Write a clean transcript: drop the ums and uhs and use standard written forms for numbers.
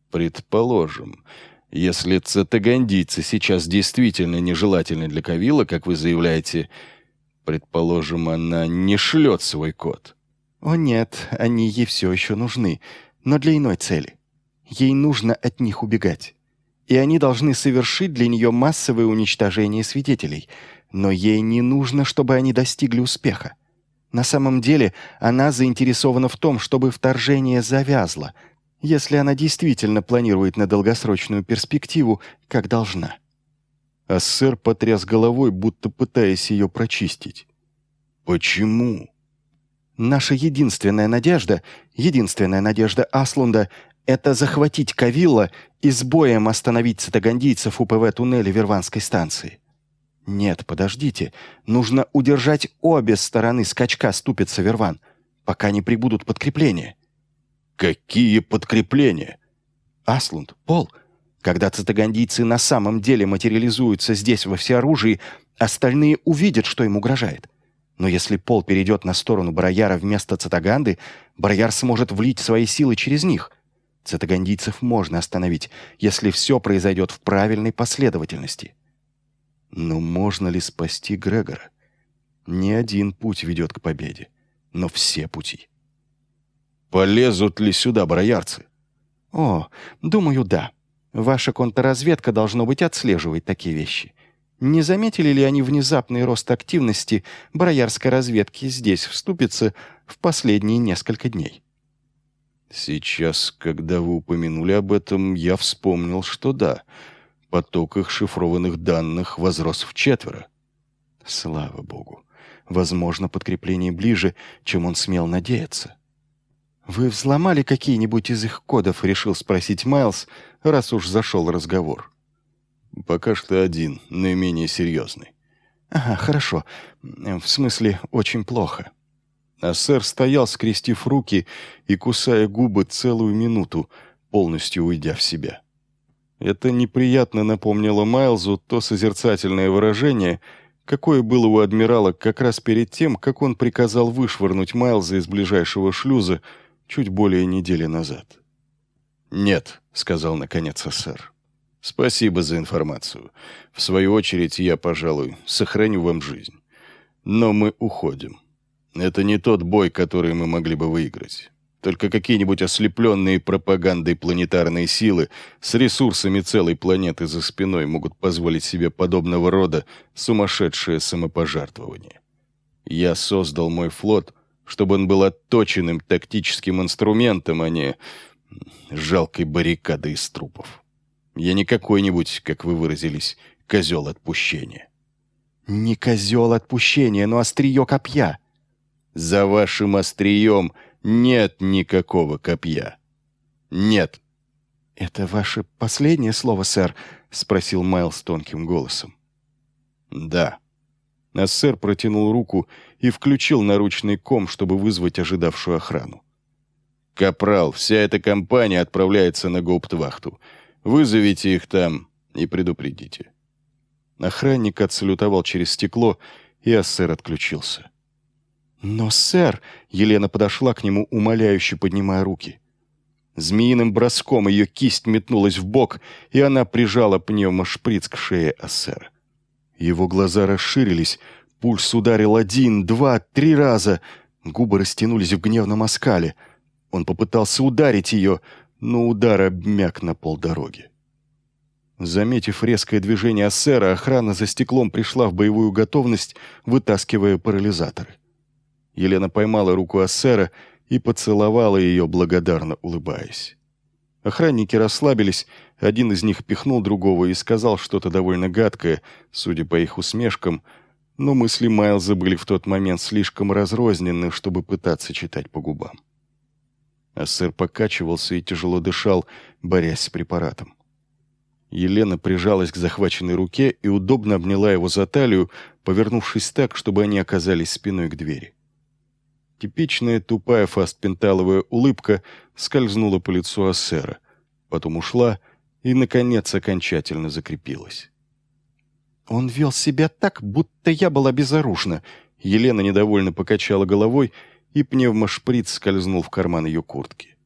Предположим, если цитагандийцы сейчас действительно нежелательны для Кавилла, как вы заявляете, предположим, она не шлет свой код. О нет, они ей все еще нужны, но для иной цели. Ей нужно от них убегать. И они должны совершить для нее массовое уничтожение свидетелей. Но ей не нужно, чтобы они достигли успеха. На самом деле, она заинтересована в том, чтобы вторжение завязло, если она действительно планирует на долгосрочную перспективу, как должна. Ассер потряс головой, будто пытаясь ее прочистить. «Почему?» Наша единственная надежда Аслунда — это захватить Кавилла и с боем остановить цитагандийцев у ПВ-туннеля Верванской станции. Нет, подождите. Нужно удержать обе стороны скачка ступица Верван, пока не прибудут подкрепления. Какие подкрепления? Аслунд, Пол, когда цитагандийцы на самом деле материализуются здесь во всеоружии, остальные увидят, что им угрожает. Но если Пол перейдет на сторону Барояра вместо Цитаганды, Барояр сможет влить свои силы через них. Цитагандийцев можно остановить, если все произойдет в правильной последовательности. Но можно ли спасти Грегора? Ни один путь ведет к победе, но все пути. Полезут ли сюда бароярцы? О, думаю, да. Ваша контрразведка, должно быть, отслеживает такие вещи. Не заметили ли они внезапный рост активности бароярской разведки здесь, в Ступице, в последние несколько дней? Сейчас, когда вы упомянули об этом, я вспомнил, что да, поток их шифрованных данных возрос вчетверо. Слава богу. Возможно, подкрепление ближе, чем он смел надеяться. «Вы взломали какие-нибудь из их кодов?» — решил спросить Майлз, раз уж зашел разговор. «Пока что один, наименее серьезный». «Ага, хорошо. В смысле, очень плохо». А сэр стоял, скрестив руки и кусая губы целую минуту, полностью уйдя в себя. Это неприятно напомнило Майлзу то созерцательное выражение, какое было у адмирала как раз перед тем, как он приказал вышвырнуть Майлза из ближайшего шлюза чуть более недели назад. «Нет», — сказал наконец сэр. «Спасибо за информацию. В свою очередь я, пожалуй, сохраню вам жизнь. Но мы уходим. Это не тот бой, который мы могли бы выиграть. Только какие-нибудь ослепленные пропагандой планетарные силы с ресурсами целой планеты за спиной могут позволить себе подобного рода сумасшедшее самопожертвование. Я создал мой флот, чтобы он был отточенным тактическим инструментом, а не жалкой баррикадой из трупов. Я не какой-нибудь, как вы выразились, козел отпущения». «Не козел отпущения, но острие копья». «За вашим острием нет никакого копья. Нет». «Это ваше последнее слово, сэр?» — спросил Майлз тонким голосом. «Да». А сэр протянул руку и включил наручный ком, чтобы вызвать ожидавшую охрану. «Капрал, вся эта компания отправляется на гауптвахту. Вызовите их там и предупредите». Охранник отсалютовал через стекло, и Ассер отключился. «Но, сэр...» — Елена подошла к нему, умоляюще поднимая руки. Змеиным броском ее кисть метнулась в бок, и она прижала пневмошприц к шее Ассера. Его глаза расширились, пульс ударил 1, 2, 3 раза. Губы растянулись в гневном оскале. Он попытался ударить ее, но удар обмяк на полдороги. Заметив резкое движение Ассера, охрана за стеклом пришла в боевую готовность, вытаскивая парализаторы. Елена поймала руку Ассера и поцеловала ее, благодарно улыбаясь. Охранники расслабились, один из них пихнул другого и сказал что-то довольно гадкое, судя по их усмешкам, но мысли Майлза были в тот момент слишком разрознены, чтобы пытаться читать по губам. Ассер покачивался и тяжело дышал, борясь с препаратом. Елена прижалась к захваченной руке и удобно обняла его за талию, повернувшись так, чтобы они оказались спиной к двери. Типичная тупая фастпенталовая улыбка скользнула по лицу Ассера, потом ушла и, наконец, окончательно закрепилась. «Он вел себя так, будто я была безоружна». Елена недовольно покачала головой, и пневмошприц скользнул в карман ее куртки.